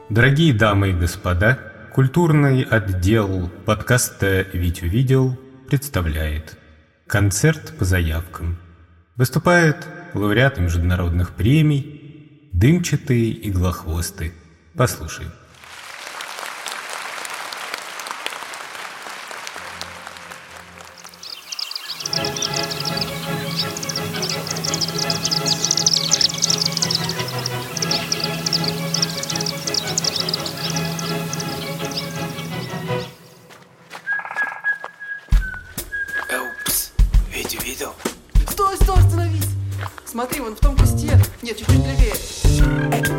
Дорогие дамы и господа, культурный отдел подкаста «Вить увидел» представляет концерт по заявкам. Выступают лауреаты международных премий, дымчатые иглохвосты. Послушай. Вить увидел? Стой, остановись! Смотри, вон в том кусте. Нет, чуть-чуть левее.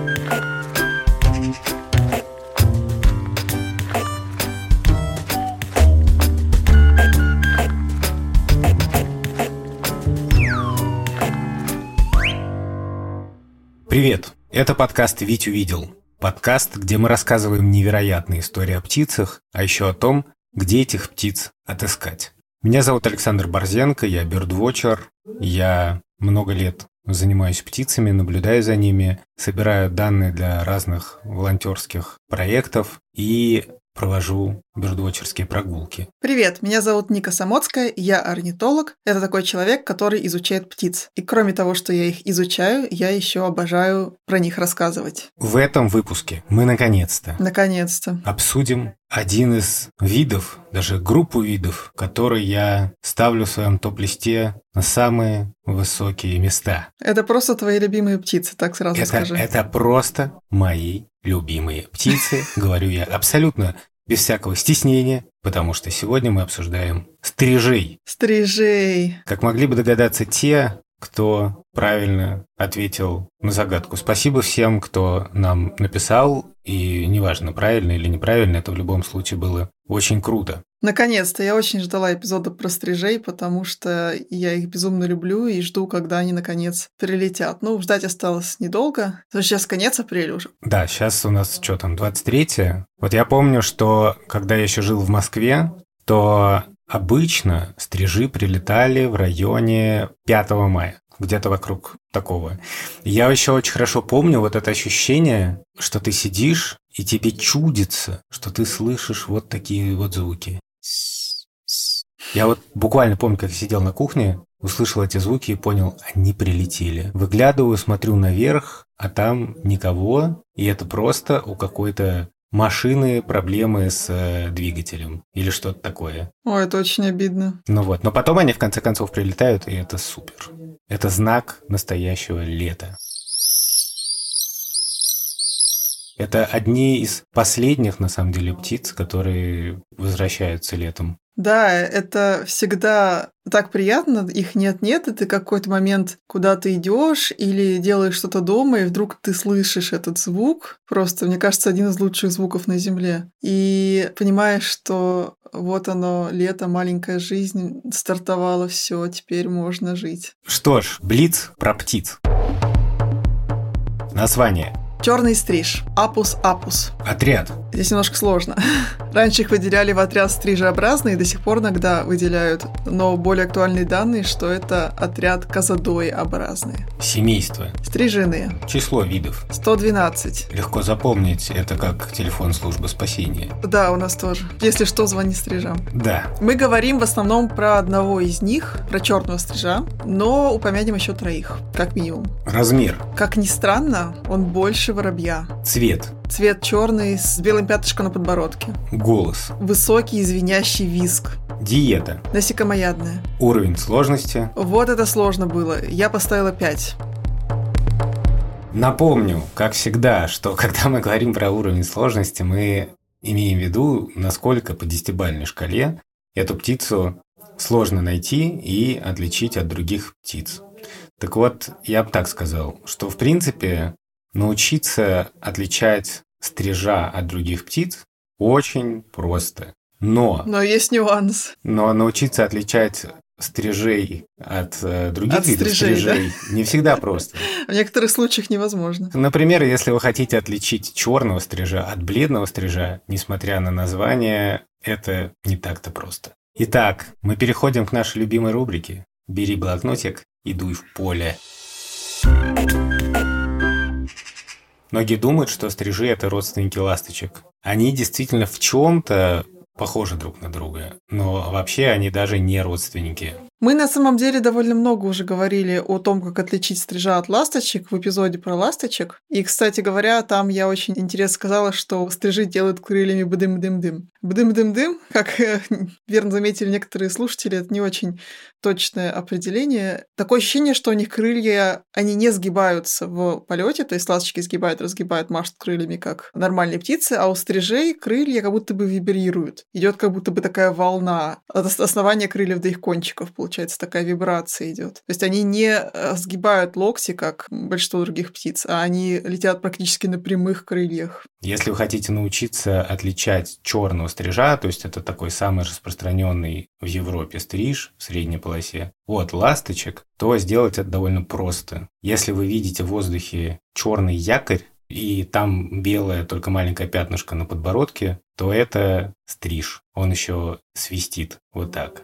Привет! Это подкаст «Вить увидел». Подкаст, где мы рассказываем невероятные истории о птицах, а еще о том, где этих птиц отыскать. Меня зовут Александр Борзенко, я бёрдвотчер. Я много лет занимаюсь птицами, наблюдаю за ними, собираю данные для разных волонтерских проектов и провожу бёрдвотчерские прогулки. Привет, меня зовут Ника Самоцкая, я орнитолог. Это такой человек, который изучает птиц. И кроме того, что я их изучаю, я еще обожаю про них рассказывать. В этом выпуске мы наконец-то обсудим один из видов, даже группу видов, которые я ставлю в своем топ-листе на самые высокие места. Это просто твои любимые птицы, так сразу скажи. Это просто мои любимые птицы, говорю я абсолютно без всякого стеснения, потому что сегодня мы обсуждаем стрижей. Стрижей. Как могли бы догадаться те, кто правильно ответил на загадку. Спасибо всем, кто нам написал, и неважно, правильно или неправильно, это в любом случае было очень круто. Наконец-то, я очень ждала эпизода про стрижей, потому что я их безумно люблю и жду, когда они наконец прилетят. Ну, ждать осталось недолго. Сейчас конец апреля уже. Да, сейчас у нас что там, 23-е. Вот я помню, что когда я еще жил в Москве, то обычно стрижи прилетали в районе 5 мая. Где-то вокруг такого. Я еще очень хорошо помню вот это ощущение, что ты сидишь, и тебе чудится, что ты слышишь вот такие вот звуки. Я вот буквально помню, как я сидел на кухне, услышал эти звуки и понял, они прилетели. Выглядываю, смотрю наверх, а там никого, и это просто у какой-то машины проблемы с двигателем или что-то такое. Ой, это очень обидно. Но потом они в конце концов прилетают, и это супер. Это знак настоящего лета. Это одни из последних, на самом деле, птиц, которые возвращаются летом. Да, это всегда так приятно, их нет-нет, и ты какой-то момент куда-то идешь или делаешь что-то дома, и вдруг ты слышишь этот звук, просто, мне кажется, один из лучших звуков на Земле, и понимаешь, что вот оно, лето, маленькая жизнь, стартовало все, теперь можно жить. Что ж, блиц про птиц. Название. Черный стриж. Апус. Отряд. Здесь немножко сложно. Раньше их выделяли в отряд стрижеобразные, до сих пор иногда выделяют, но более актуальные данные, что это отряд казадоеобразные. Семейство. Стрижиные. Число видов. 112. Легко запомнить, это как телефон службы спасения. Да, у нас тоже. Если что, звони стрижам. Да. Мы говорим в основном про одного из них, про черного стрижа, но упомянем еще троих, как минимум. Размер. Как ни странно, он больше воробья. Цвет. Цвет черный с белым пятнышком на подбородке. Голос. Высокий звенящий визг. Диета. Насекомоядная. Уровень сложности. Вот это сложно было. Я поставила 5. Напомню, как всегда, что когда мы говорим про уровень сложности, мы имеем в виду, насколько по 10-бальной шкале эту птицу сложно найти и отличить от других птиц. Так вот, я бы так сказал, что в принципе научиться отличать стрижа от других птиц очень просто. Но есть нюанс. Но научиться отличать стрижей от других видов стрижей не всегда просто. В некоторых случаях невозможно. Например, если вы хотите отличить черного стрижа от бледного стрижа, несмотря на название, это не так-то просто. Итак, мы переходим к нашей любимой рубрике «Бери блокнотик и дуй в поле». Многие думают, что стрижи – это родственники ласточек. Они действительно в чем-то похожи друг на друга, но вообще они даже не родственники. Мы на самом деле довольно много уже говорили о том, как отличить стрижа от ласточек в эпизоде про ласточек. И, кстати говоря, там я очень интересно сказала, что стрижи делают крыльями бдым-дым-дым. Бдым-дым-дым, как верно заметили некоторые слушатели, это не очень точное определение. Такое ощущение, что у них крылья, они не сгибаются в полете, то есть ласточки сгибают, разгибают, машут крыльями, как нормальные птицы, а у стрижей крылья как будто бы вибрируют. Идет как будто бы такая волна от основания крыльев до их кончиков, получается, такая вибрация идет. То есть они не сгибают локти, как большинство других птиц, а они летят практически на прямых крыльях. Если вы хотите научиться отличать черного стрижа, то есть это такой самый распространенный в Европе стриж в средней полосе, от ласточек, то сделать это довольно просто. Если вы видите в воздухе черный якорь, и там белое только маленькое пятнышко на подбородке, то это стриж. Он еще свистит вот так.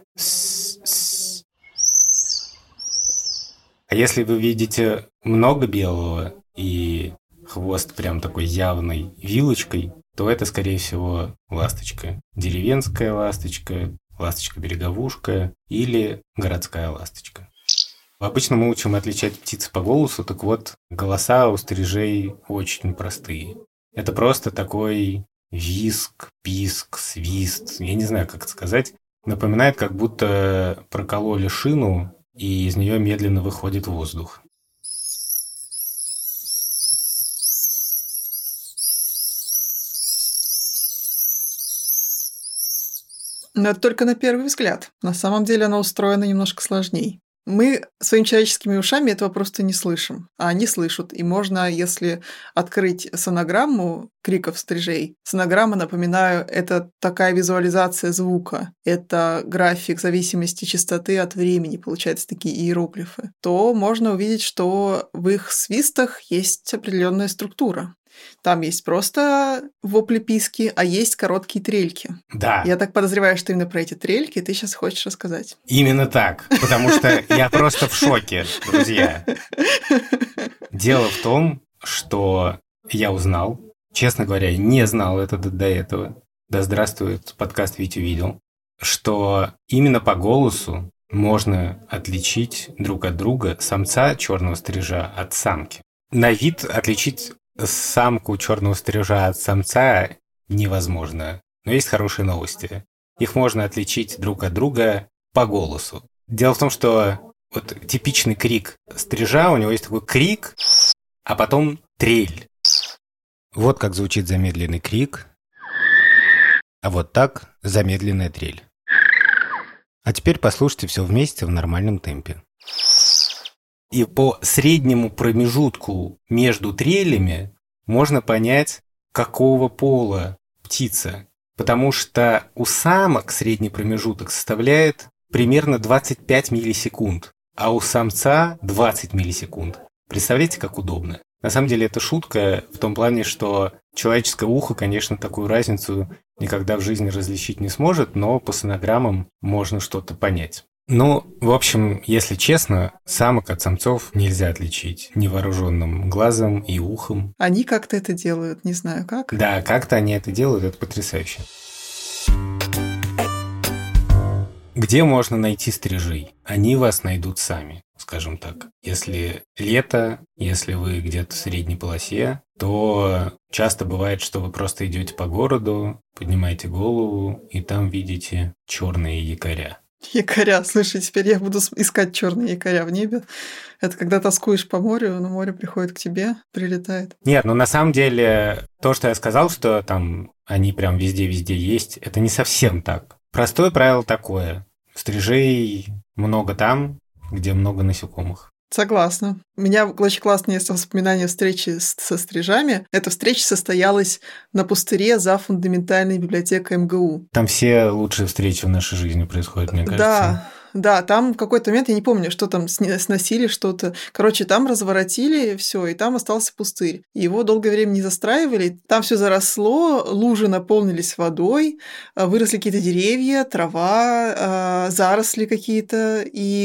А если вы видите много белого и хвост прям такой явной вилочкой, то это, скорее всего, ласточка. Деревенская ласточка, ласточка-береговушка или городская ласточка. Обычно мы учим отличать птиц по голосу, так вот, голоса у стрижей очень простые. Это просто такой визг, писк, свист, я не знаю, как это сказать. Напоминает, как будто прокололи шину, и из нее медленно выходит воздух. Но это только на первый взгляд. На самом деле оно устроено немножко сложнее. Мы своими человеческими ушами этого просто не слышим, а они слышат. И можно, если открыть сонограмму криков стрижей. Сонограмма, напоминаю, это такая визуализация звука. Это график зависимости частоты от времени, получается, такие иероглифы. То можно увидеть, что в их свистах есть определенная структура. Там есть просто вопли-писки, а есть короткие трельки. Да. Я так подозреваю, что именно про эти трельки ты сейчас хочешь рассказать. Именно так, потому что я просто в шоке, друзья. Дело в том, что я узнал, честно говоря, не знал это до этого, да здравствует подкаст «Витя видел», что именно по голосу можно отличить друг от друга самца черного стрижа от самки. На вид отличить самку черного стрижа от самца невозможно. Но есть хорошие новости. Их можно отличить друг от друга по голосу. Дело в том, что вот типичный крик стрижа, у него есть такой крик, а потом трель. Вот как звучит замедленный крик, а вот так замедленная трель. А теперь послушайте все вместе в нормальном темпе. И по среднему промежутку между трелями можно понять, какого пола птица. Потому что у самок средний промежуток составляет примерно 25 миллисекунд, а у самца 20 миллисекунд. Представляете, как удобно? На самом деле это шутка в том плане, что человеческое ухо, конечно, такую разницу никогда в жизни различить не сможет, но по сонограммам можно что-то понять. Ну, в общем, если честно, самок от самцов нельзя отличить невооруженным глазом и ухом. Они как-то это делают, не знаю как. Да, как-то они это делают, это потрясающе. Где можно найти стрижей? Они вас найдут сами, скажем так. Если лето, если вы где-то в средней полосе, то часто бывает, что вы просто идете по городу, поднимаете голову, и там видите черные якоря. Якоря, слушай, теперь я буду искать черные якоря в небе. Это когда тоскуешь по морю, но море приходит к тебе, прилетает. Нет, ну на самом деле то, что я сказал, что там они прям везде-везде есть, это не совсем так. Простое правило такое. Стрижей много там, где много насекомых. Согласна. У меня очень классное воспоминание встречи со стрижами. Эта встреча состоялась на пустыре за фундаментальной библиотекой МГУ. Там все лучшие встречи в нашей жизни происходят, мне кажется. Да, там в какой-то момент, я не помню, что там сносили что-то. Короче, там разворотили все, и там остался пустырь. Его долгое время не застраивали. Там все заросло, лужи наполнились водой, выросли какие-то деревья, трава, заросли какие-то. И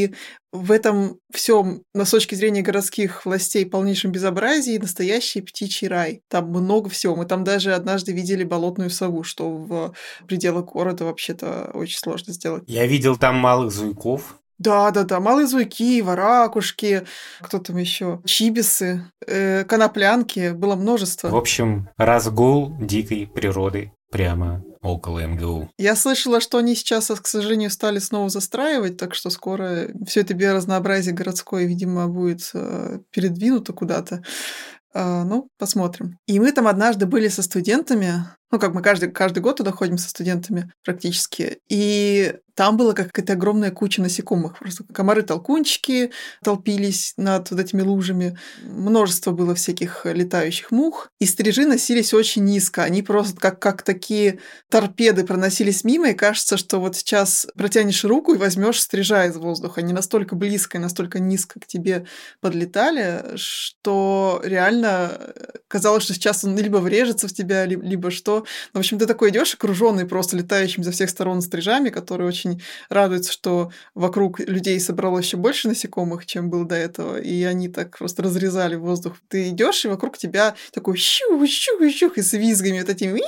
в этом всем, с точки зрения городских властей, полнейшем безобразии, настоящий птичий рай. Там много всего. Мы там даже однажды видели болотную сову, что в пределах города вообще-то очень сложно сделать. Я видел там малых зуйков. Да, малые зуйки, варакушки, кто там еще, чибисы, коноплянки, было множество. В общем, разгул дикой природы прямо около МГУ. Я слышала, что они сейчас, к сожалению, стали снова застраивать, так что скоро все это биоразнообразие городское, видимо, будет передвинуто куда-то. Ну, посмотрим. И мы там однажды были со студентами, мы каждый год туда ходим со студентами практически, и там была какая-то огромная куча насекомых. Просто комары-толкунчики толпились над вот этими лужами. Множество было всяких летающих мух. И стрижи носились очень низко. Они просто как такие торпеды проносились мимо, и кажется, что вот сейчас протянешь руку и возьмешь стрижа из воздуха. Они настолько близко и настолько низко к тебе подлетали, что реально казалось, что сейчас он либо врежется в тебя, либо что. В общем, ты такой идешь окруженный просто летающими со всех сторон стрижами, которые очень радуются, что вокруг людей собралось еще больше насекомых, чем было до этого, и они так просто разрезали воздух. Ты идешь, и вокруг тебя такой щух-щух-щух, и с визгами вот этими.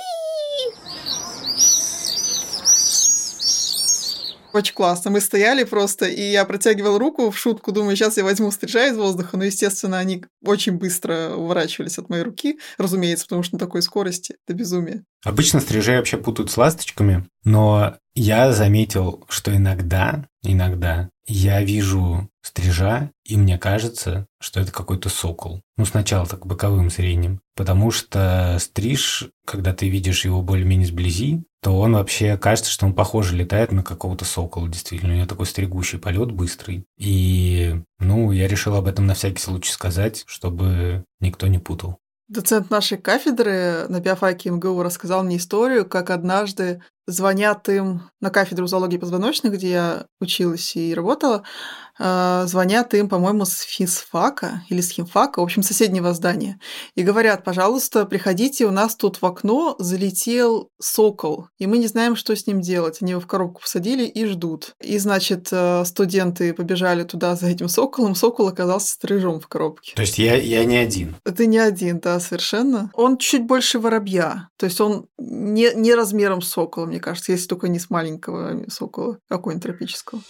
Очень классно. Мы стояли просто, и я протягивала руку в шутку, думаю, сейчас я возьму стрижа из воздуха, но, естественно, они очень быстро уворачивались от моей руки, разумеется, потому что на такой скорости это безумие. Обычно стрижей вообще путают с ласточками, но я заметил, что иногда я вижу стрижа, и мне кажется, что это какой-то сокол. Сначала так боковым зрением, потому что стриж, когда ты видишь его более-менее сблизи, то он вообще кажется, что он похоже летает на какого-то сокола, действительно. У него такой стригущий полет быстрый. И, я решил об этом на всякий случай сказать, чтобы никто не путал. Доцент нашей кафедры на биофаке МГУ рассказал мне историю, как однажды звонят им на кафедру зоологии позвоночных, где я училась и работала, звонят им, по-моему, с физфака или с химфака, в общем, соседнего здания, и говорят: пожалуйста, приходите, у нас тут в окно залетел сокол, и мы не знаем, что с ним делать. Они его в коробку посадили и ждут. И, значит, студенты побежали туда за этим соколом, сокол оказался стрижом в коробке. То есть я не один? Ты не один, да, совершенно. Он чуть больше воробья, то есть он не размером с сокола, мне кажется, если только не с маленького сокола, какого-нибудь тропического.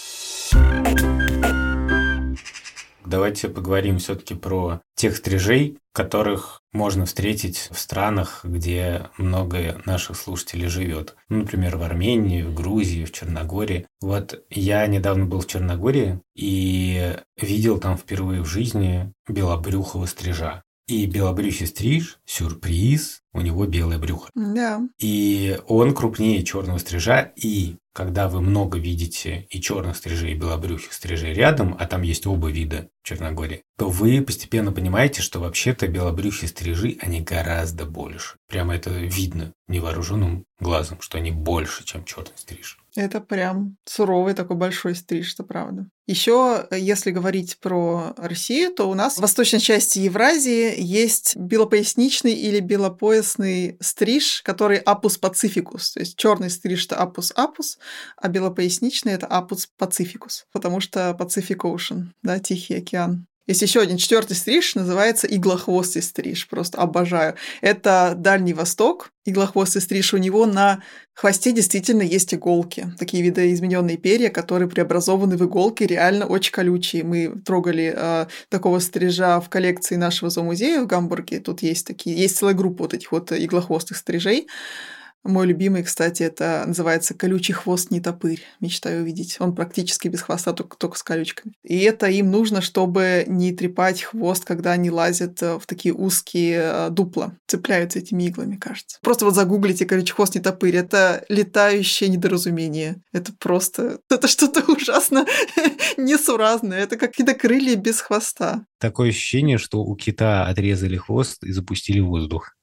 Давайте поговорим все-таки про тех стрижей, которых можно встретить в странах, где много наших слушателей живет. Например, в Армении, в Грузии, в Черногории. Вот я недавно был в Черногории и видел там впервые в жизни белобрюхого стрижа. И белобрюхий стриж, сюрприз, у него белое брюхо. Да. И он крупнее черного стрижа, и когда вы много видите и черных стрижей, и белобрюхих стрижей рядом, а там есть оба вида в Черногории, то вы постепенно понимаете, что вообще-то белобрюхие стрижи, они гораздо больше. Прямо это видно невооруженным глазом, что они больше, чем черный стриж. Это прям суровый такой большой стриж, это правда. Еще, если говорить про Россию, то у нас в восточной части Евразии есть белопоясничный или белопоясный стриж, который апус пацификус. То есть черный стриж – это апус апус, а белопоясничный – это апус пацификус, потому что Pacific Ocean, да, Тихий океан. Есть еще один четвертый стриж, называется иглохвостый стриж. Просто обожаю. Это Дальний Восток. Иглохвостый стриж, у него на хвосте действительно есть иголки. Такие видоизмененные перья, которые преобразованы в иголки, реально очень колючие. Мы трогали такого стрижа в коллекции нашего зоомузея в Гамбурге. Тут есть целая группа вот этих вот иглохвостых стрижей. Мой любимый, кстати, это называется колючий хвост нетопырь. Мечтаю увидеть. Он практически без хвоста, только с колючками. И это им нужно, чтобы не трепать хвост, когда они лазят в такие узкие дупла. Цепляются этими иглами, кажется. Просто вот загуглите колючий хвост нетопырь. Это летающее недоразумение. Это просто... Это что-то ужасно несуразное. Это какие-то крылья без хвоста. Такое ощущение, что у кита отрезали хвост и запустили в воздух.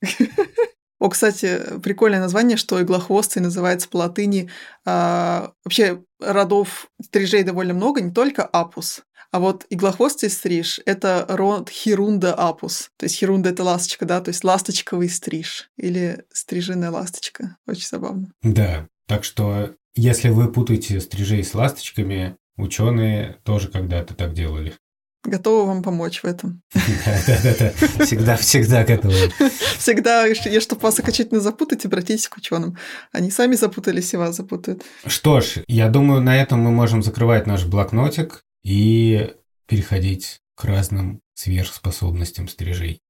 О, кстати, прикольное название, что иглохвостый называется по латыни. Вообще родов стрижей довольно много, не только апус. А вот иглохвостый стриж – это род Хирунда апус. То есть хирунда – это ласточка, да, то есть ласточковый стриж или стрижиная ласточка. Очень забавно. Да, так что если вы путаете стрижей с ласточками, ученые тоже когда-то так делали. Готова вам помочь в этом. Да. Всегда готовы. Всегда, чтобы вас окончательно запутать, обратитесь к ученым. Они сами запутались и вас запутают. Что ж, я думаю, на этом мы можем закрывать наш блокнотик и переходить к разным сверхспособностям стрижей.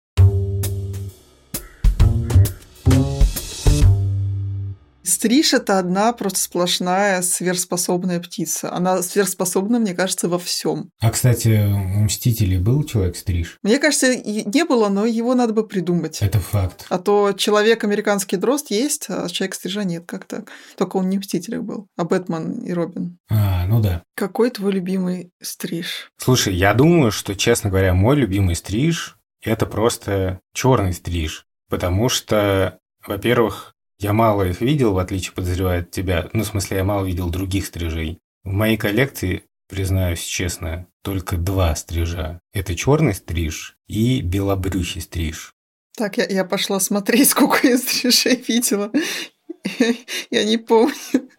Стриж – это одна просто сплошная сверхспособная птица. Она сверхспособна, мне кажется, во всем. А, кстати, у «Мстителей» был человек-стриж? Мне кажется, не было, но его надо бы придумать. Это факт. А то человек американский дрозд есть, а человек-стрижа нет. Как так? Только он не в «Мстителях» был, а Бэтмен и Робин. Ну да. Какой твой любимый стриж? Слушай, я думаю, что, честно говоря, мой любимый стриж – это просто черный стриж. Потому что, во-первых, я мало их видел, в отличие, подозреваю, от тебя. Ну, в смысле, я мало видел других стрижей. В моей коллекции, признаюсь честно, только 2 стрижа. Это черный стриж и белобрюхий стриж. Так, я пошла смотреть, сколько я стрижей видела. Я не помню.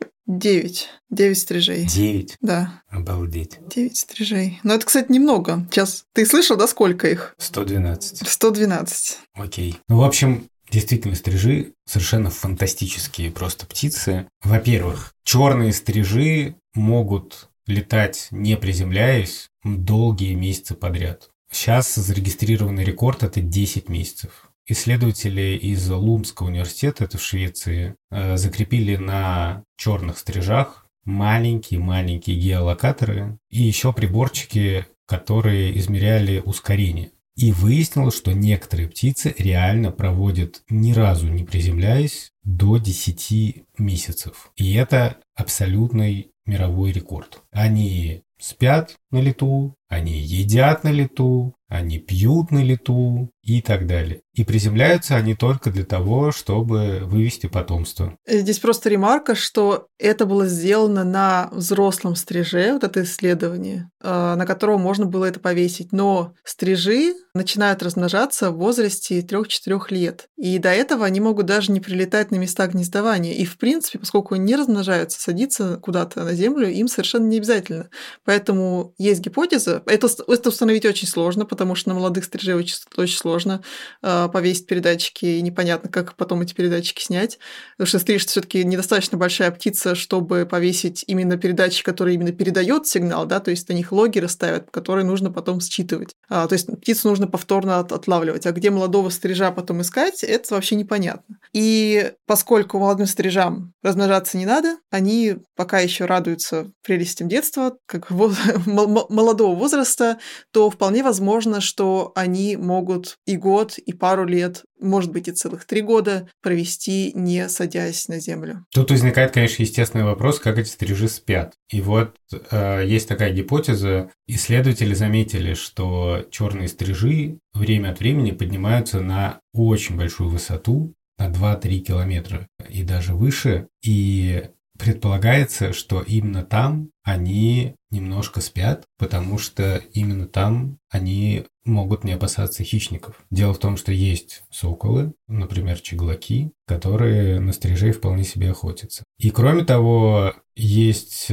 9. 9 стрижей. 9? Да. Обалдеть. 9 стрижей. Но это, кстати, немного. Сейчас, ты слышал, да, сколько их? 112. 112. Окей. Ну, в общем, действительно, стрижи совершенно фантастические просто птицы. Во-первых, черные стрижи могут летать, не приземляясь, долгие месяцы подряд. Сейчас зарегистрированный рекорд – это 10 месяцев. Исследователи из Лундского университета, это в Швеции, закрепили на черных стрижах маленькие геолокаторы и еще приборчики, которые измеряли ускорение. И выяснилось, что некоторые птицы реально проводят, ни разу не приземляясь, до 10 месяцев. И это абсолютный мировой рекорд. Они спят на лету, они едят на лету, они пьют на лету и так далее. И приземляются они только для того, чтобы вывести потомство. Здесь просто ремарка, что это было сделано на взрослом стриже, вот это исследование, на которого можно было это повесить. Но стрижи начинают размножаться в возрасте 3-4 лет. И до этого они могут даже не прилетать на места гнездования. И, в принципе, поскольку они не размножаются, садиться куда-то на землю им совершенно не обязательно. Поэтому есть гипотеза. Это установить очень сложно, потому что на молодых стрижей очень сложно повесить передатчики, и непонятно, как потом эти передатчики снять. Потому что стриж все-таки недостаточно большая птица, чтобы повесить именно передатчик, который именно передает сигнал, да, то есть на них логеры ставят, которые нужно потом считывать. То есть птицу нужно повторно отлавливать. А где молодого стрижа потом искать, это вообще непонятно. И поскольку молодым стрижам размножаться не надо, они пока еще радуются прелестям детства, как молодого возраста, то вполне возможно, что они могут и год, и пару лет, может быть, и целых 3 года провести, не садясь на землю. Тут возникает, конечно, естественный вопрос, как эти стрижи спят. И вот есть такая гипотеза. Исследователи заметили, что черные стрижи время от времени поднимаются на очень большую высоту, на 2-3 километра и даже выше. И предполагается, что именно там они немножко спят, потому что именно там они могут не опасаться хищников. Дело в том, что есть соколы, например, чеглаки, которые на стрижей вполне себе охотятся. И кроме того, есть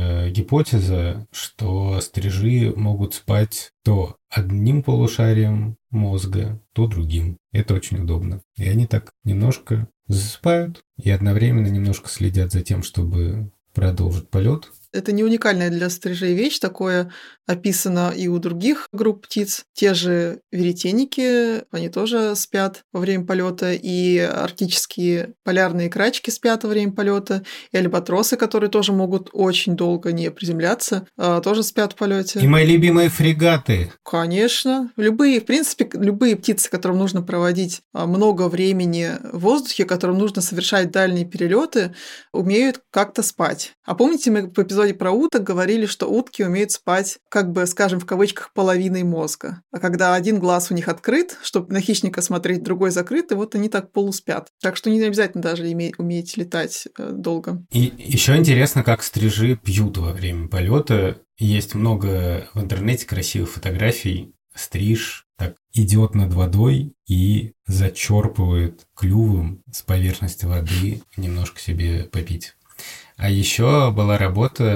гипотеза, что стрижи могут спать то одним полушарием мозга, то другим. Это очень удобно. И они так немножко засыпают и одновременно немножко следят за тем, чтобы продолжить полет. Это не уникальная для стрижей вещь, такое описано и у других групп птиц. Те же веретенники, они тоже спят во время полета, и арктические полярные крачки спят во время полета, и альбатросы, которые тоже могут очень долго не приземляться, тоже спят в полете. И мои любимые фрегаты. Конечно. В принципе, любые птицы, которым нужно проводить много времени в воздухе, которым нужно совершать дальние перелеты, умеют как-то спать. А помните, мы в эпизоде про уток говорили, что утки умеют спать, как бы, скажем, в кавычках, половиной мозга. А когда один глаз у них открыт, чтобы на хищника смотреть, другой закрыт, и вот они так полуспят. Так что не обязательно даже уметь летать долго. И еще интересно, как стрижи пьют во время полета. Есть много в интернете красивых фотографий. Стриж так идет над водой и зачерпывает клювом с поверхности воды немножко себе попить. А еще была работа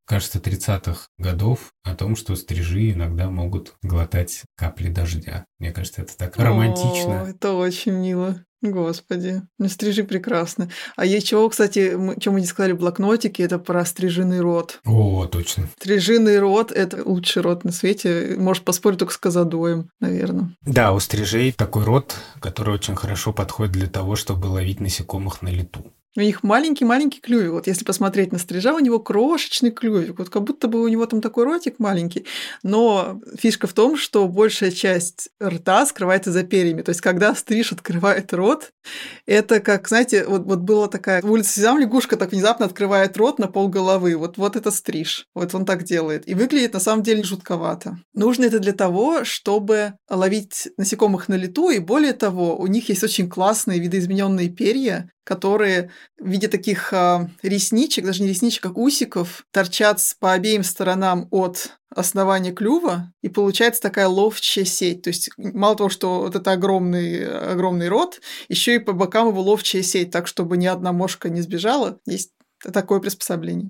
кажется, 30-х годов о том, что стрижи иногда могут глотать капли дождя. Мне кажется, это так романтично. О, это очень мило. Господи, ну стрижи прекрасно. А еще, кстати, что мы не сказали в блокнотике, это про стрижиный рот. О, точно. Стрижиный рот – это лучший рот на свете. Может, поспорить только с козадоем, наверное. Да, у стрижей такой рот, который очень хорошо подходит для того, чтобы ловить насекомых на лету. У них маленький-маленький клювик. Вот если посмотреть на стрижа, у него крошечный клювик. Вот как будто бы у него там такой ротик маленький. Но фишка в том, что большая часть рта скрывается за перьями. То есть, когда стриж открывает рот, это как, знаете, вот была такая улица Сезам, лягушка так внезапно открывает рот на полголовы. Вот это стриж. Вот он так делает. И выглядит на самом деле жутковато. Нужно это для того, чтобы ловить насекомых на лету. И более того, у них есть очень классные видоизмененные перья, которые в виде таких ресничек, даже не ресничек, как усиков, торчат по обеим сторонам от основания клюва, и получается такая ловчая сеть. То есть мало того, что вот это огромный рот, еще и по бокам его ловчая сеть, так чтобы ни одна мошка не сбежала. Есть такое приспособление.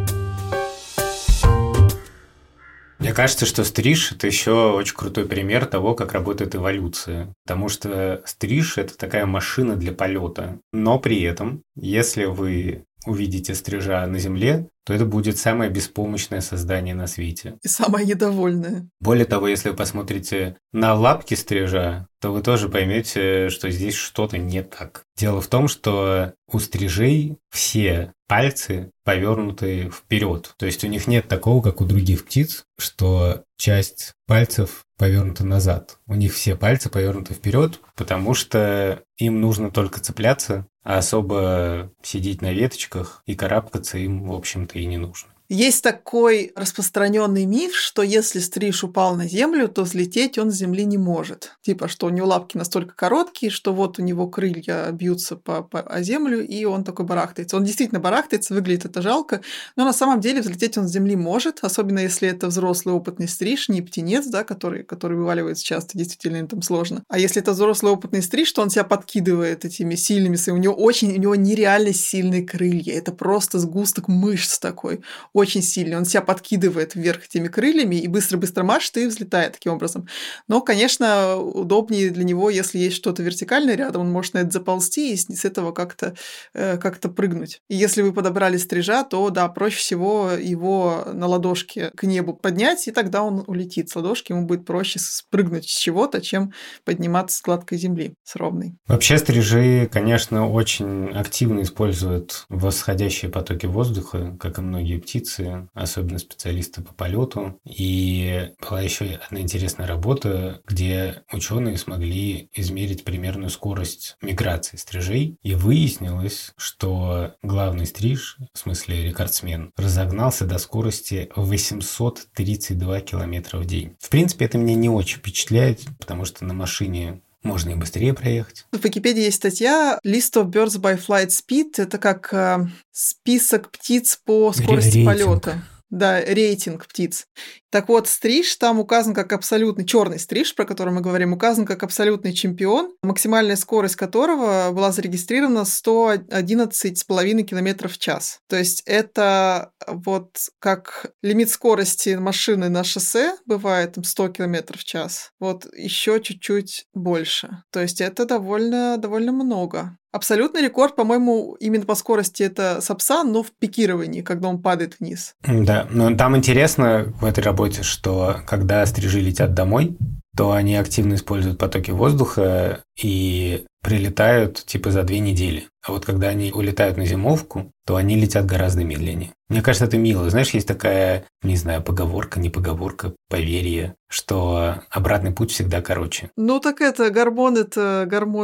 Мне кажется, что стриж – это еще очень крутой пример того, как работает эволюция. Потому что стриж – это такая машина для полета. Но при этом, если вы увидите стрижа на земле, то это будет самое беспомощное создание на свете. И самое недовольное. Более того, если вы посмотрите на лапки стрижа, то вы тоже поймете, что здесь что-то не так. Дело в том, что у стрижей все пальцы повернуты вперед. То есть у них нет такого, как у других птиц, что часть пальцев повернута назад. У них все пальцы повернуты вперед, потому что им нужно только цепляться, а особо сидеть на веточках и карабкаться им, в общем-то, и не нужно. Есть такой распространенный миф, что если стриж упал на землю, то взлететь он с земли не может. Типа, что у него лапки настолько короткие, что вот у него крылья бьются о землю, и он такой барахтается. Он действительно барахтается, выглядит это жалко, но на самом деле взлететь он с земли может, особенно если это взрослый опытный стриж, не птенец, да, который вываливается часто, действительно им там сложно. А если это взрослый опытный стриж, то он себя подкидывает этими сильными своими. У него нереально сильные крылья. Это просто сгусток мышц такой. Очень сильный. Он себя подкидывает вверх этими крыльями и быстро-быстро машет и взлетает таким образом. Но, конечно, удобнее для него, если есть что-то вертикальное рядом, он может на это заползти и с этого как-то прыгнуть. И если вы подобрали стрижа, то, да, проще всего его на ладошке к небу поднять, и тогда он улетит. С ладошки ему будет проще спрыгнуть с чего-то, чем подниматься с гладкой земли, с ровной. Вообще стрижи, конечно, очень активно используют восходящие потоки воздуха, как и многие птицы, особенно специалисты по полету. И была еще одна интересная работа, где ученые смогли измерить примерную скорость миграции стрижей. И выяснилось, что главный стриж, в смысле рекордсмен, разогнался до скорости 832 километра в день. В принципе, это меня не очень впечатляет, потому что на машине можно и быстрее проехать. В Википедии есть статья «List of birds by flight speed». Это как список птиц по скорости полета. Да, рейтинг птиц. Так вот, стриж там указан как абсолютный, черный стриж, про который мы говорим, указан как абсолютный чемпион, максимальная скорость которого была зарегистрирована 111,5 км в час. То есть это вот как лимит скорости машины на шоссе бывает 100 км в час, вот еще чуть-чуть больше. То есть это довольно много. Абсолютный рекорд, по-моему, именно по скорости это Сапсан, но в пикировании, когда он падает вниз. Да, но там интересно в этой работе, что когда стрижи летят домой, то они активно используют потоки воздуха и прилетают типа за 2 недели. А вот когда они улетают на зимовку, то они летят гораздо медленнее. Мне кажется, это мило. Знаешь, есть такая, не знаю, поговорка, не поговорка, поверье, что обратный путь всегда короче. Ну так это гормоны-то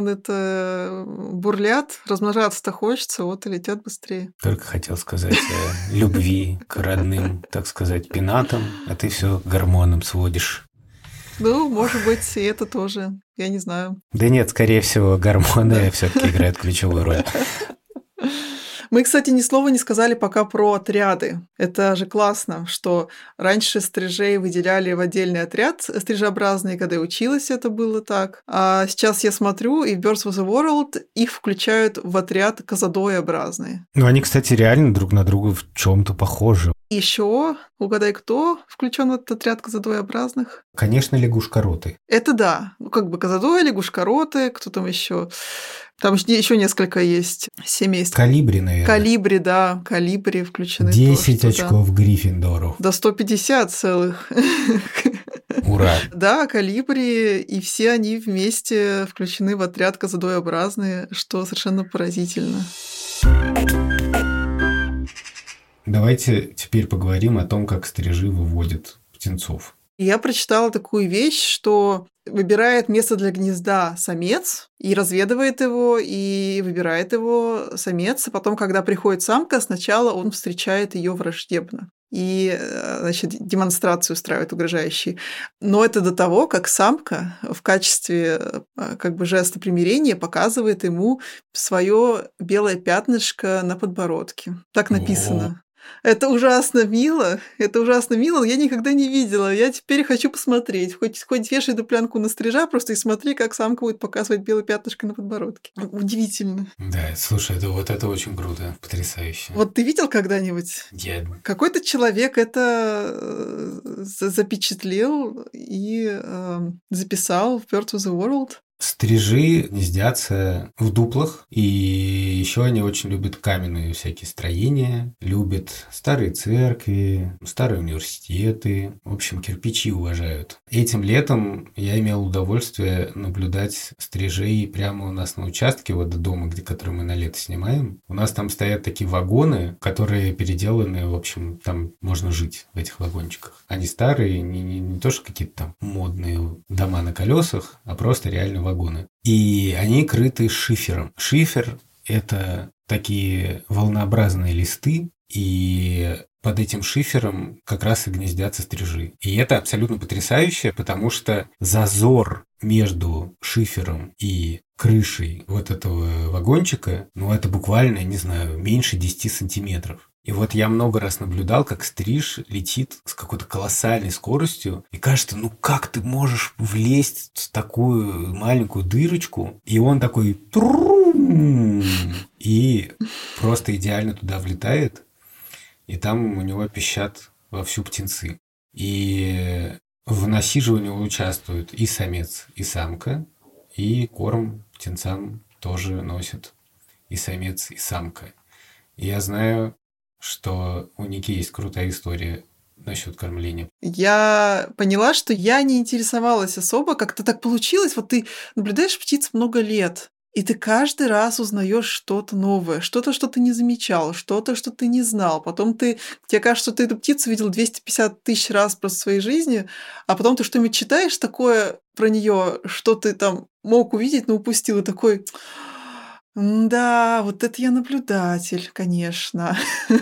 бурлят, размножаться-то хочется, вот и летят быстрее. Только хотел сказать о любви к родным, так сказать, пенатам, а ты все гормоном сводишь. Ну, может быть, и это тоже. Я не знаю. Да нет, скорее всего, гормоны все-таки играют ключевую роль. Мы, кстати, ни слова не сказали пока про отряды. Это же классно, что раньше стрижей выделяли в отдельный отряд стрижеобразный, когда я училась, это было так. А сейчас я смотрю, и в Birds of the World их включают в отряд козадоеобразные. Ну, они, кстати, реально друг на друга в чем-то похожи. Еще, угадай, кто включен в этот отряд козадоеобразных? Конечно, лягушкороты. Это да. Как бы козадои, лягушкороты, кто там еще? Там еще несколько есть семейств. Калибри, наверное. Калибри, да. Калибри включены. 10 очков Гриффиндору. До 150 целых. Ура! Да, калибри, и все они вместе включены в отряд козадоеобразные, что совершенно поразительно. Давайте теперь поговорим о том, как стрижи выводят птенцов. Я прочитала такую вещь, что выбирает место для гнезда самец и разведывает его, и выбирает его самец. А потом, когда приходит самка, сначала он встречает ее враждебно. И, значит, демонстрацию устраивает угрожающие. Но это до того, как самка в качестве как бы жеста примирения показывает ему свое белое пятнышко на подбородке. Так написано. Это ужасно мило, но я никогда не видела. Я теперь хочу посмотреть. Хоть вешай дуплянку на стрижа, просто и смотри, как самка будет показывать белое пятнышко на подбородке. Удивительно. Да, слушай, это очень круто, потрясающе. Вот ты видел когда-нибудь? Какой-то человек это запечатлел и записал в Birds of the World. Стрижи гнездятся в дуплах, и еще они очень любят каменные всякие строения, любят старые церкви, старые университеты, в общем, кирпичи уважают. Этим летом я имел удовольствие наблюдать стрижей прямо у нас на участке, вот дома, который мы на лето снимаем. У нас там стоят такие вагоны, которые переделаны, в общем, там можно жить в этих вагончиках. Они старые, не то, что какие-то там модные дома на колесах, а просто реально вагоны. И они крыты шифером. Шифер – это такие волнообразные листы, и под этим шифером как раз и гнездятся стрижи. И это абсолютно потрясающе, потому что зазор между шифером и крышей вот этого вагончика, это буквально, не знаю, меньше 10 сантиметров. И вот я много раз наблюдал, как стриж летит с какой-то колоссальной скоростью. И кажется, как ты можешь влезть в такую маленькую дырочку? И он такой... И просто идеально туда влетает. И там у него пищат вовсю птенцы. И в насиживании участвуют и самец, и самка. И корм птенцам тоже носят и самец, и самка. И я знаю, что у Ники есть крутая история насчет кормления. Я поняла, что я не интересовалась особо, как-то так получилось. Вот ты наблюдаешь птиц много лет, и ты каждый раз узнаешь что-то новое, что-то, что ты не замечал, что-то, что ты не знал. Потом тебе кажется, что ты эту птицу видел 250 тысяч раз просто в своей жизни, а потом ты что-нибудь читаешь такое про нее, что ты там мог увидеть, но упустил, и такой... Да, вот это я наблюдатель, конечно.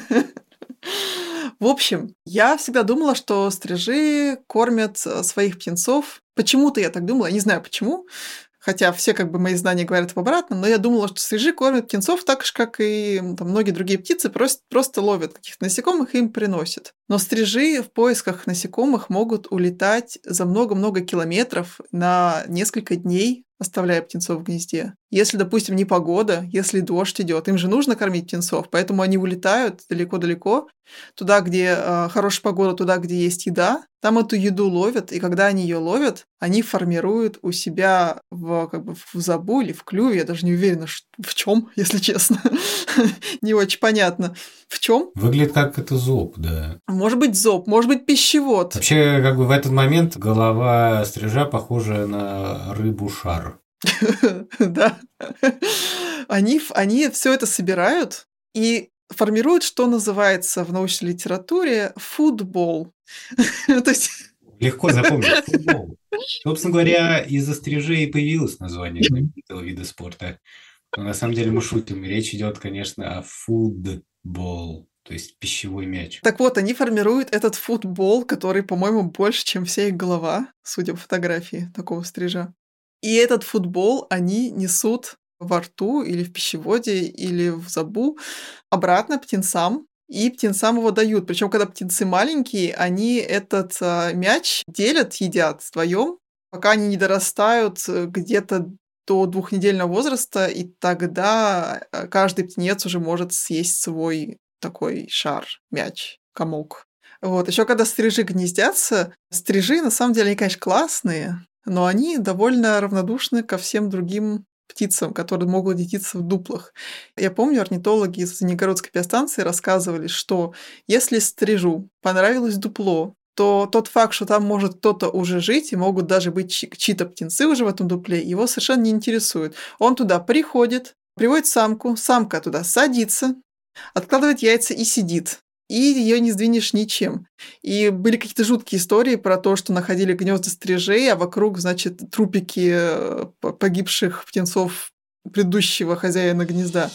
В общем, я всегда думала, что стрижи кормят своих птенцов. Почему-то я так думала, я не знаю почему. Хотя все мои знания говорят об обратном, но я думала, что стрижи кормят птенцов так же, как и многие другие птицы, просто ловят каких-то насекомых и им приносят. Но стрижи в поисках насекомых могут улетать за много-много километров на несколько дней, оставляя птенцов в гнезде. Если, допустим, непогода, если дождь идет, им же нужно кормить птенцов, поэтому они улетают далеко-далеко, туда, где хорошая погода, туда, где есть еда, там эту еду ловят, и когда они ее ловят, они формируют у себя в забу или в клюве, я даже не уверена, в чем, если честно, не очень понятно, в чем. Выглядит как это зоб, да. Может быть зоб, может быть пищевод. Вообще, в этот момент голова стрижа похожа на рыбу-шар. Да. Они все это собирают и формируют, что называется в научной литературе футбол. Легко запомнить. Футбол. Собственно говоря, из-за стрижей появилось название этого вида спорта. Но на самом деле мы шутим. Речь идет, конечно, о футбол, то есть пищевой мяч. Так вот, они формируют этот футбол, который, по-моему, больше, чем вся их голова, судя по фотографии такого стрижа. И этот футбол они несут во рту или в пищеводе, или в зобу обратно птенцам, и птенцам его дают. Причем, когда птенцы маленькие, они этот мяч делят, едят вдвоем, пока они не дорастают где-то до 2-недельного возраста, и тогда каждый птенец уже может съесть свой такой шар, мяч, комок. Вот. Еще когда стрижи гнездятся, стрижи, на самом деле, они, конечно, классные, но они довольно равнодушны ко всем другим птицам, которые могут ютиться в дуплах. Я помню, орнитологи из Звенигородской биостанции рассказывали, что если стрижу понравилось дупло, то тот факт, что там может кто-то уже жить, и могут даже быть чьи-то птенцы уже в этом дупле, его совершенно не интересует. Он туда приходит, приводит самку, самка туда садится, откладывает яйца и сидит. И ее не сдвинешь ничем. И были какие-то жуткие истории про то, что находили гнезда стрижей, а вокруг, значит, трупики погибших птенцов предыдущего хозяина гнезда.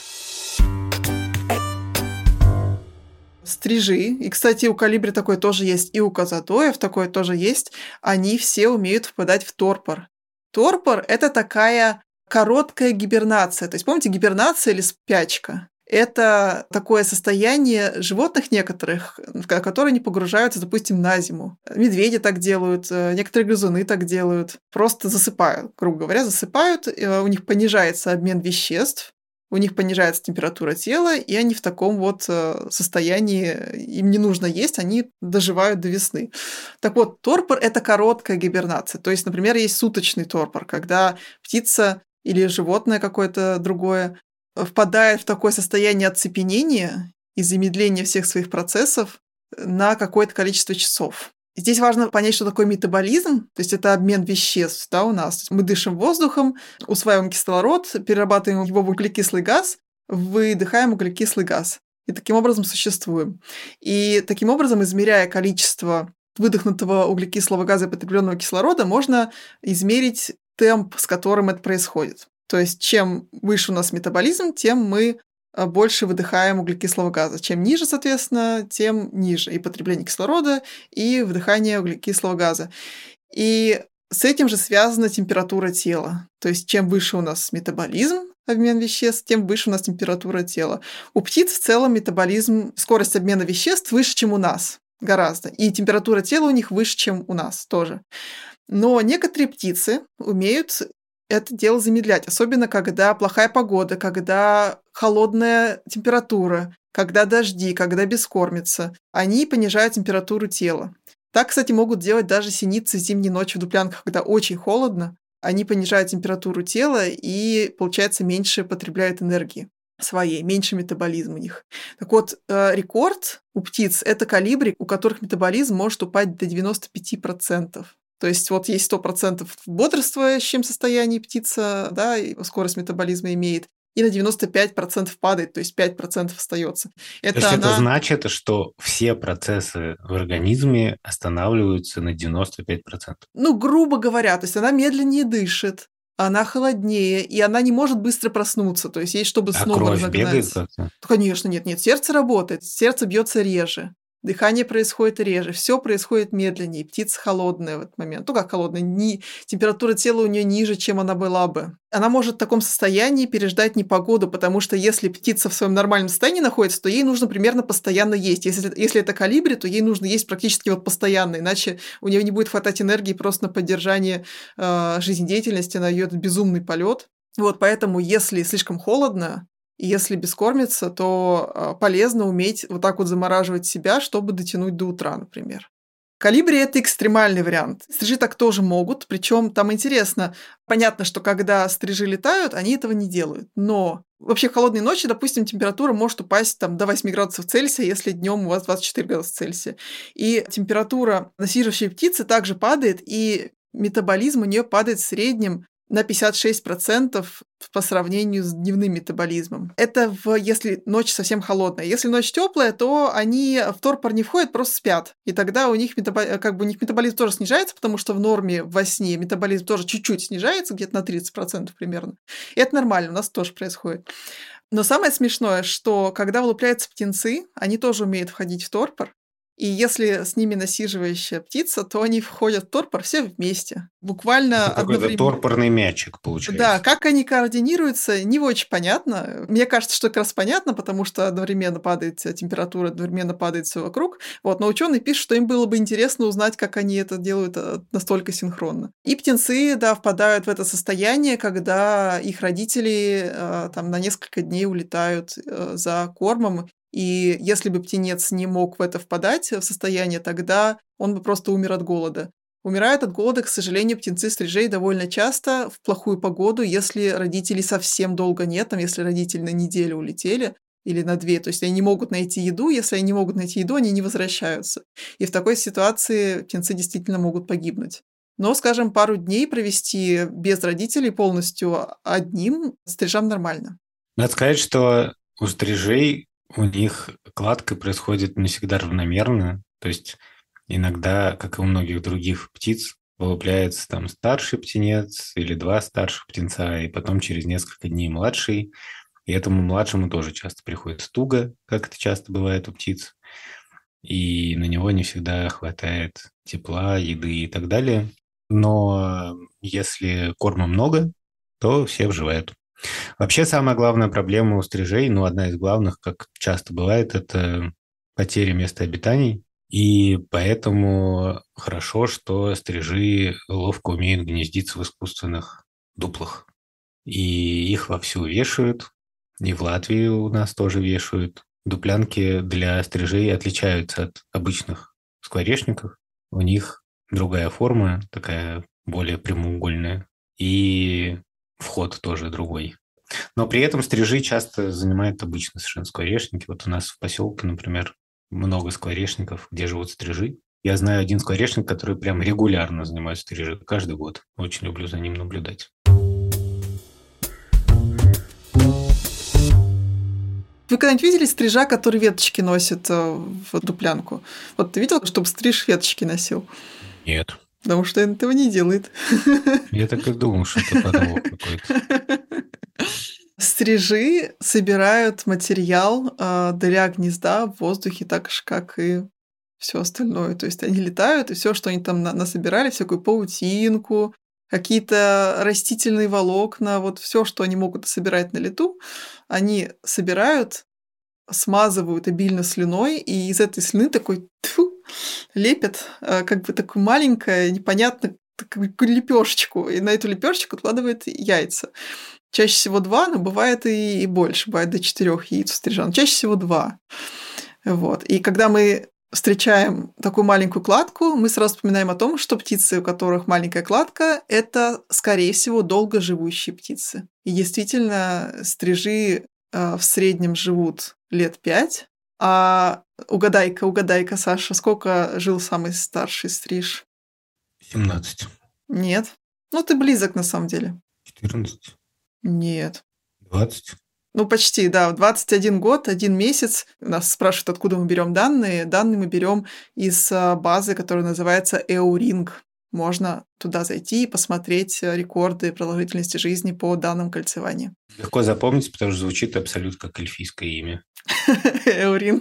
Стрижи, и, кстати, у колибри такое тоже есть, и у казадоев такое тоже есть, они все умеют впадать в торпор. Торпор – это такая короткая гибернация. То есть, помните, гибернация или спячка? Это такое состояние животных некоторых, которые не погружаются, допустим, на зиму. Медведи так делают, некоторые грызуны так делают. Просто засыпают, грубо говоря, засыпают, у них понижается обмен веществ, у них понижается температура тела, и они в таком вот состоянии, им не нужно есть, они доживают до весны. Так вот, торпор – это короткая гибернация. То есть, например, есть суточный торпор, когда птица или животное какое-то другое впадает в такое состояние оцепенения и замедления всех своих процессов на какое-то количество часов. Здесь важно понять, что такое метаболизм, то есть это обмен веществ, да, у нас. Мы дышим воздухом, усваиваем кислород, перерабатываем его в углекислый газ, выдыхаем углекислый газ. И таким образом существуем. И таким образом, измеряя количество выдохнутого углекислого газа и потребленного кислорода, можно измерить темп, с которым это происходит. То есть чем выше у нас метаболизм, тем мы больше выдыхаем углекислого газа. Чем ниже, соответственно, тем ниже и потребление кислорода, и вдыхание углекислого газа. И с этим же связана температура тела. То есть чем выше у нас метаболизм, обмен веществ, тем выше у нас температура тела. У птиц в целом метаболизм, скорость обмена веществ выше, чем у нас. Гораздо. И температура тела у них выше, чем у нас тоже. Но некоторые птицы умеют это дело замедлять, особенно когда плохая погода, когда холодная температура, когда дожди, когда бескормица. Они понижают температуру тела. Так, кстати, могут делать даже синицы зимней ночью в дуплянках, когда очень холодно. Они понижают температуру тела и, получается, меньше потребляют энергии своей, меньше метаболизм у них. Так вот, рекорд у птиц – это колибри, у которых метаболизм может упасть до 95%. То есть вот есть 100% в бодрствующем состоянии птица, да, и скорость метаболизма имеет, и на 95% падает, то есть 5% остается. То есть это значит, что все процессы в организме останавливаются на 95%? Ну, грубо говоря, то есть она медленнее дышит, она холоднее, и она не может быстро проснуться, то есть ей, чтобы снова разогнать. Бегает как-то? Конечно, нет, сердце работает, сердце бьется реже. Дыхание происходит реже, все происходит медленнее, птица холодная в этот момент. Ну, как холодная, температура тела у нее ниже, чем она была бы. Она может в таком состоянии переждать непогоду, потому что если птица в своем нормальном состоянии находится, то ей нужно примерно постоянно есть. Если это колибри, то ей нужно есть практически вот постоянно, иначе у нее не будет хватать энергии просто на поддержание жизнедеятельности, на ее безумный полет. Вот поэтому, если слишком холодно, и если бескормица, то полезно уметь вот так вот замораживать себя, чтобы дотянуть до утра, например. Колибри – это экстремальный вариант. Стрижи так тоже могут, причем там интересно. Понятно, что когда стрижи летают, они этого не делают. Но вообще в холодные ночи, допустим, температура может упасть там, до 8 градусов Цельсия, если днем у вас 24 градуса Цельсия. И температура насиживающей птицы также падает, и метаболизм у нее падает в среднем на 56% по сравнению с дневным метаболизмом. Это если ночь совсем холодная. Если ночь теплая, то они в торпор не входят, просто спят. И тогда у них метаболизм тоже снижается, потому что в норме во сне метаболизм тоже чуть-чуть снижается, где-то на 30% примерно. И это нормально, у нас тоже происходит. Но самое смешное, что когда вылупляются птенцы, они тоже умеют входить в торпор. И если с ними насиживающая птица, то они входят в торпор все вместе. Буквально Это какой-то одновременно. торпорный мячик Да, получается. как они координируются, не очень понятно. Мне кажется, что как раз понятно, потому что одновременно падает температура, одновременно падает все вокруг. Вот, но ученые пишут, что им было бы интересно узнать, как они это делают настолько синхронно. И птенцы, да, впадают в это состояние, когда их родители там на несколько дней улетают за кормом. И если бы птенец не мог в это впадать, в состояние, тогда он бы просто умер от голода. Умирают от голода, к сожалению, птенцы стрижей довольно часто в плохую погоду, если родителей совсем долго нет, там, если родители на неделю улетели или на 2, то есть они не могут найти еду, если они не могут найти еду, они не возвращаются. И в такой ситуации птенцы действительно могут погибнуть. Но, скажем, пару дней провести без родителей полностью одним стрижам нормально. Надо сказать, что у стрижей у них кладка происходит не всегда равномерно. То есть иногда, как и у многих других птиц, вылупляется там старший птенец или два старших птенца, и потом через несколько дней младший. И этому младшему тоже часто приходится туго, как это часто бывает у птиц. И на него не всегда хватает тепла, еды и так далее. Но если корма много, то все выживают. Вообще, самая главная проблема у стрижей, ну, одна из главных, как часто бывает, это потеря места обитаний. И поэтому хорошо, что стрижи ловко умеют гнездиться в искусственных дуплах. И их вовсю вешают, и в Латвии у нас тоже вешают. Дуплянки для стрижей отличаются от обычных скворечников. У них другая форма, такая более прямоугольная. И вход тоже другой. Но при этом стрижи часто занимают обычные совершенно скворечники. Вот у нас в поселке, например, много скворечников, где живут стрижи. Я знаю один скворечник, который прям регулярно занимает стрижи каждый год. Очень люблю за ним наблюдать. Вы когда-нибудь видели стрижа, который веточки носит в дуплянку? Вот ты видел, чтобы стриж веточки носил? Нет. Потому что он этого не делает. Я так и думал, что это подвох какой-то. Стрижи собирают материал для гнезда в воздухе так же, как и все остальное. То есть они летают, и все, что они там насобирали, всякую паутинку, какие-то растительные волокна, вот все, что они могут собирать на лету, они собирают, смазывают обильно слюной, и из этой слюны такой лепят как бы такую маленькую, непонятно, такую лепешечку, и на эту лепешечку откладывают яйца. Чаще всего 2, но бывает и больше, бывает до 4 яиц у стрижа, но чаще всего 2. Вот. И когда мы встречаем такую маленькую кладку, мы сразу вспоминаем о том, что птицы, у которых маленькая кладка, это, скорее всего, долгоживущие птицы. И действительно, стрижи в среднем живут лет 5. А угадай-ка, Саша, сколько жил самый старший стриж? 17. Нет. Ну, ты близок на самом деле. 14. Нет. 20. Ну, почти, да. 21 год, 1 месяц. Нас спрашивают, откуда мы берем данные. Данные мы берем из базы, которая называется EORING. Можно туда зайти и посмотреть рекорды продолжительности жизни по данным кольцевания. Легко запомнить, потому что звучит абсолютно как эльфийское имя. EORING.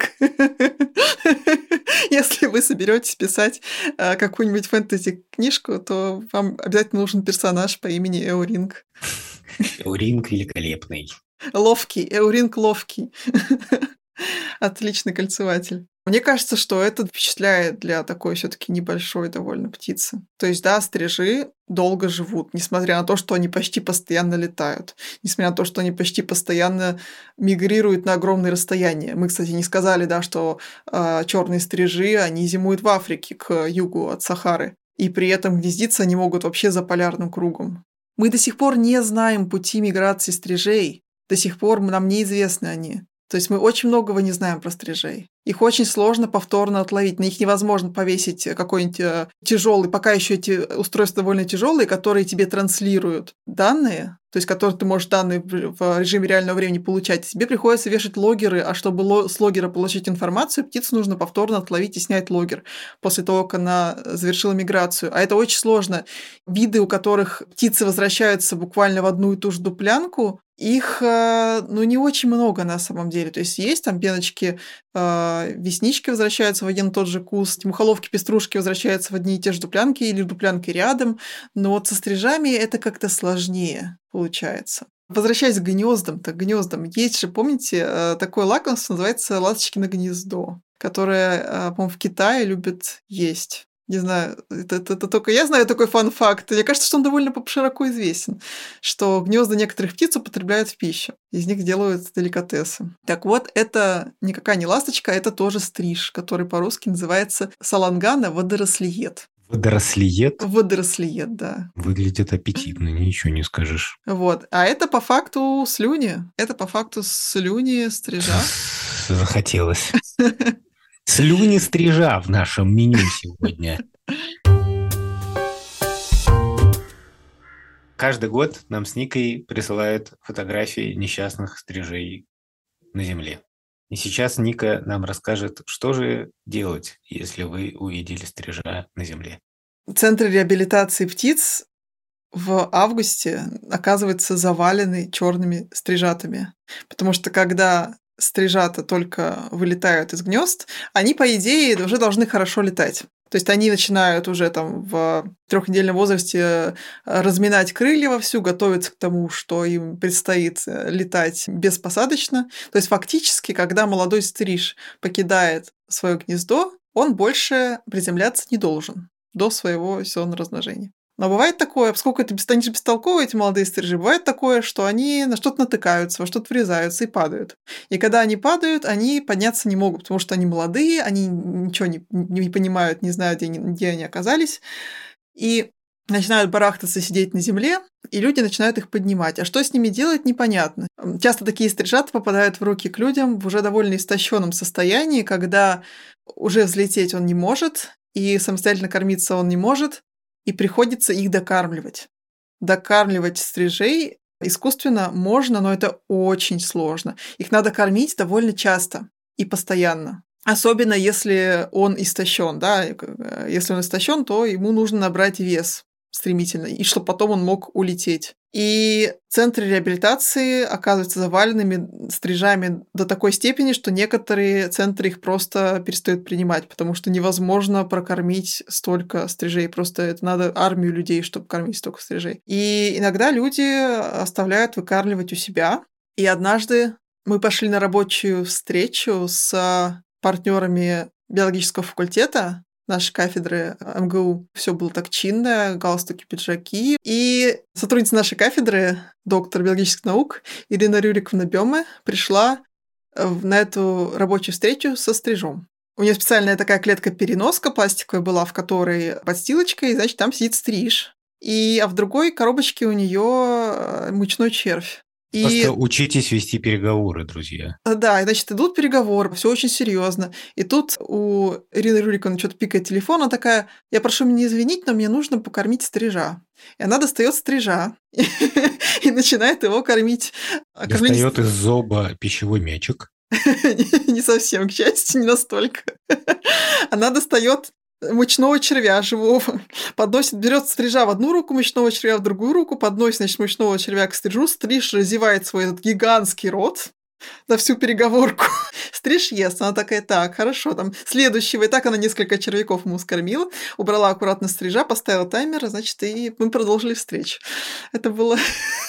Если вы соберетесь писать какую-нибудь фэнтези-книжку, то вам обязательно нужен персонаж по имени EORING. EORING великолепный. Ловкий, EORING ловкий. Отличный кольцеватель. Мне кажется, что это впечатляет для такой все-таки небольшой довольно птицы. То есть, да, стрижи долго живут, несмотря на то, что они почти постоянно летают, несмотря на то, что они почти постоянно мигрируют на огромные расстояния. Мы, кстати, не сказали, да, что черные стрижи, они зимуют в Африке к югу от Сахары, и при этом гнездиться они могут вообще за полярным кругом. Мы до сих пор не знаем пути миграции стрижей. До сих пор нам неизвестны они. То есть мы очень многого не знаем про стрижей. Их очень сложно повторно отловить. На них невозможно повесить какой-нибудь тяжелый, пока еще эти устройства довольно тяжелые, которые тебе транслируют данные, то есть которые ты можешь данные в режиме реального времени получать. Тебе приходится вешать логеры, а чтобы с логера получить информацию, птицу нужно повторно отловить и снять логер после того, как она завершила миграцию. А это очень сложно. Виды, у которых птицы возвращаются буквально в одну и ту же дуплянку, их, не очень много на самом деле. То есть есть там пеночки веснички возвращаются в один и тот же куст, мухоловки, пеструшки возвращаются в одни и те же дуплянки или дуплянки рядом, но вот со стрижами это как-то сложнее получается. Возвращаясь к гнездам, есть же, помните, такое лакомство называется ласточкино гнездо, которое, по-моему, в Китае любят есть. Не знаю, это только я знаю такой фан-факт. Мне кажется, что он довольно широко известен, что гнезда некоторых птиц употребляют в пищу. Из них делают деликатесы. Так вот, это никакая не ласточка, это тоже стриж, который по-русски называется салангана водорослиед. Водорослиед? Водорослиед, да. Выглядит аппетитно, ничего не скажешь. Вот. А это по факту слюни. Это по факту слюни стрижа. Захотелось. Слюни стрижа в нашем меню сегодня. Каждый год нам с Никой присылают фотографии несчастных стрижей на земле. И сейчас Ника нам расскажет, что же делать, если вы увидели стрижа на земле. Центры реабилитации птиц в августе оказываются завалены черными стрижатами. Потому что когда стрижата только вылетают из гнезд, они, по идее, уже должны хорошо летать. То есть они начинают уже там в 3-недельном возрасте разминать крылья вовсю, готовиться к тому, что им предстоит летать беспосадочно. То есть фактически, когда молодой стриж покидает свое гнездо, он больше приземляться не должен до своего сезона размножения. Но бывает такое, поскольку они же бестолковые, эти молодые стрижи, бывает такое, что они на что-то натыкаются, во что-то врезаются и падают. И когда они падают, они подняться не могут, потому что они молодые, они ничего не понимают, не знают, где они оказались. И начинают барахтаться, сидеть на земле, и люди начинают их поднимать. А что с ними делать, непонятно. Часто такие стрижата попадают в руки к людям в уже довольно истощенном состоянии, когда уже взлететь он не может, и самостоятельно кормиться он не может, и приходится их докармливать. Докармливать стрижей искусственно можно, но это очень сложно. Их надо кормить довольно часто и постоянно. Особенно если он истощен, да, если он истощен, то ему нужно набрать вес стремительно, и чтобы потом он мог улететь. И центры реабилитации оказываются заваленными стрижами до такой степени, что некоторые центры их просто перестают принимать, потому что невозможно прокормить столько стрижей. Просто это надо армию людей, чтобы кормить столько стрижей. И иногда люди оставляют выкармливать у себя. И однажды мы пошли на рабочую встречу с партнерами биологического факультета нашей кафедры МГУ. Все было так чинно, галстуки, пиджаки. И сотрудница нашей кафедры, доктор биологических наук Ирина Рюриковна Бёме, пришла на эту рабочую встречу со стрижом. У нее специальная такая клетка-переноска пластиковая была, в которой подстилочка, и, значит, там сидит стриж. А в другой коробочке у нее мучной червь. Просто учитесь вести переговоры, друзья. Да, и, значит, идут переговоры, все очень серьезно. И тут у Ирины Рюриковны что-то пикает телефон, она такая: я прошу меня извинить, но мне нужно покормить стрижа. И она достает стрижа и начинает его кормить. Достает из зоба пищевой мячик. Не совсем, к счастью, не настолько. Она достает мучного червя живого, подносит, берет стрижа в одну руку, мучного червя в другую руку, подносит, значит, мучного червя к стрижу, стриж разевает свой этот гигантский рот на всю переговорку. Стриж ест, она такая: так, хорошо, там, следующего, и так она несколько червяков ему скормила, убрала аккуратно стрижа, поставила таймер, значит, и мы продолжили встречу. Это было...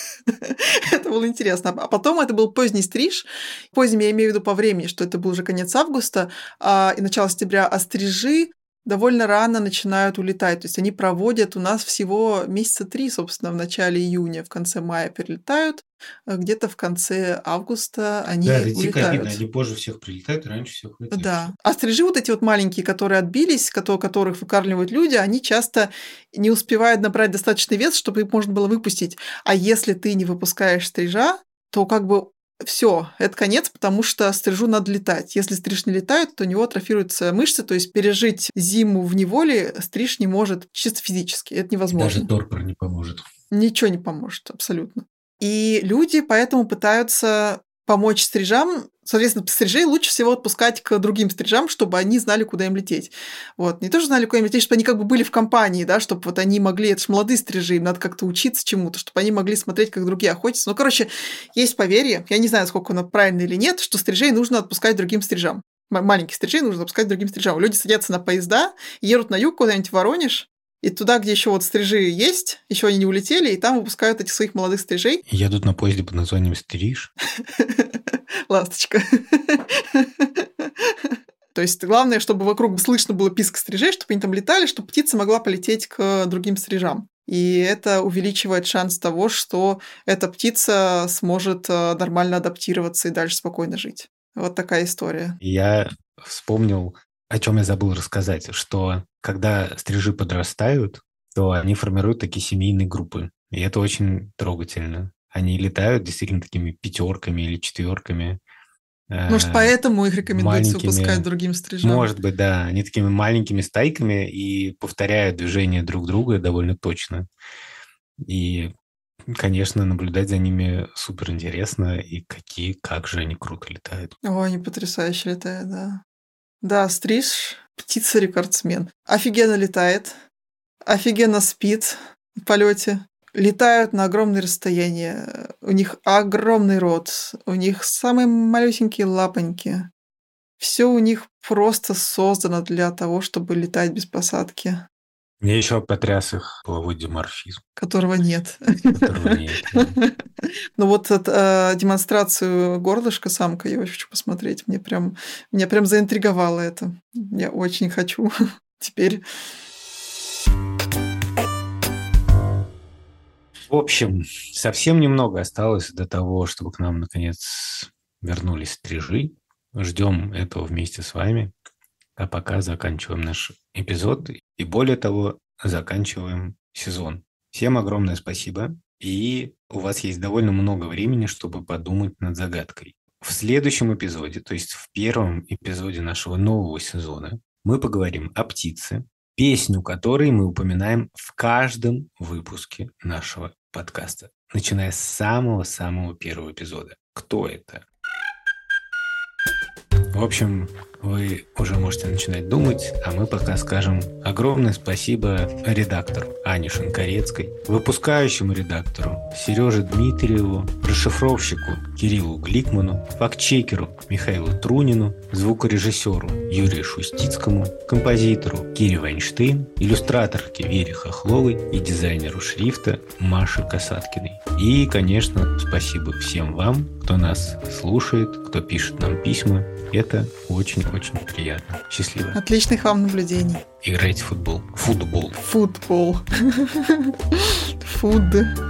Это было интересно. А потом это был поздний стриж. Поздним я имею в виду по времени, что это был уже конец августа и начало сентября, а стрижи довольно рано начинают улетать. То есть они проводят у нас всего месяца 3, собственно, в начале июня, в конце мая прилетают, где-то в конце августа они улетают. Да, дико обидно, они позже всех прилетают, раньше всех улетают. Да. А стрижи вот эти вот маленькие, которые отбились, которых выкармливают люди, они часто не успевают набрать достаточный вес, чтобы их можно было выпустить. А если ты не выпускаешь стрижа, то как бы все, это конец, потому что стрижу надо летать. Если стриж не летает, то у него атрофируются мышцы, то есть пережить зиму в неволе стриж не может чисто физически. Это невозможно. Даже торпор не поможет. Ничего не поможет, абсолютно. И люди поэтому пытаются помочь стрижам. Соответственно, стрижей лучше всего отпускать к другим стрижам, чтобы они знали, куда им лететь. Вот. Не то, что знали, куда им лететь, чтобы они как бы были в компании, да, чтобы вот они могли... Это же молодые стрижи, им надо как-то учиться чему-то, чтобы они могли смотреть, как другие охотятся. Ну, короче, есть поверье, я не знаю, сколько оно правильно или нет, что стрижей нужно отпускать другим стрижам. маленьких стрижей нужно запускать другим стрижам. Люди садятся на поезда, едут на юг куда-нибудь в Воронеж, и туда, где еще вот стрижи есть, еще они не улетели, и там выпускают этих своих молодых стрижей. Едут на поезде под названием «Стриж». Ласточка. То есть главное, чтобы вокруг слышно было писк стрижей, чтобы они там летали, чтобы птица могла полететь к другим стрижам. И это увеличивает шанс того, что эта птица сможет нормально адаптироваться и дальше спокойно жить. Вот такая история. Я вспомнил, о чем я забыл рассказать, что когда стрижи подрастают, то они формируют такие семейные группы. И это очень трогательно. Они летают действительно такими 5-ками или 4-ками. Может, поэтому их рекомендуется выпускать другим стрижам? Может быть, да. Они такими маленькими стайками и повторяют движения друг друга довольно точно. И, конечно, наблюдать за ними супер интересно. И как же они круто летают. О, они потрясающе летают, да. Да, стриж – птица-рекордсмен. Офигенно летает, офигенно спит в полете. Летают на огромные расстояния. У них огромный рот, у них самые малюсенькие лапоньки. Все у них просто создано для того, чтобы летать без посадки. Мне еще потряс их половой диморфизм. Которого нет. Которого нет. Ну вот демонстрацию горлышка-самка я очень хочу посмотреть. Меня прям заинтриговало это. Я очень хочу теперь. В общем, совсем немного осталось до того, чтобы к нам, наконец, вернулись стрижи. Ждем этого вместе с вами. А пока заканчиваем наш эпизод. И более того, заканчиваем сезон. Всем огромное спасибо. И у вас есть довольно много времени, чтобы подумать над загадкой. В следующем эпизоде, то есть в первом эпизоде нашего нового сезона, мы поговорим о птице, песню которой мы упоминаем в каждом выпуске нашего подкаста, начиная с самого-самого первого эпизода. Кто это? В общем, вы уже можете начинать думать, а мы пока скажем огромное спасибо редактору Ане Шинкарецкой, выпускающему редактору Сереже Дмитриеву, расшифровщику Кириллу Гликману, фактчекеру Михаилу Трунину, звукорежиссеру Юрию Шустицкому, композитору Кире Вайнштейн, иллюстраторке Вере Хохловой и дизайнеру шрифта Маше Касаткиной. И, конечно, спасибо всем вам, кто нас слушает, кто пишет нам письма. Это очень-очень приятно. Счастливо. Отличных вам наблюдений. Играйте в футбол. Футбол. Фуд.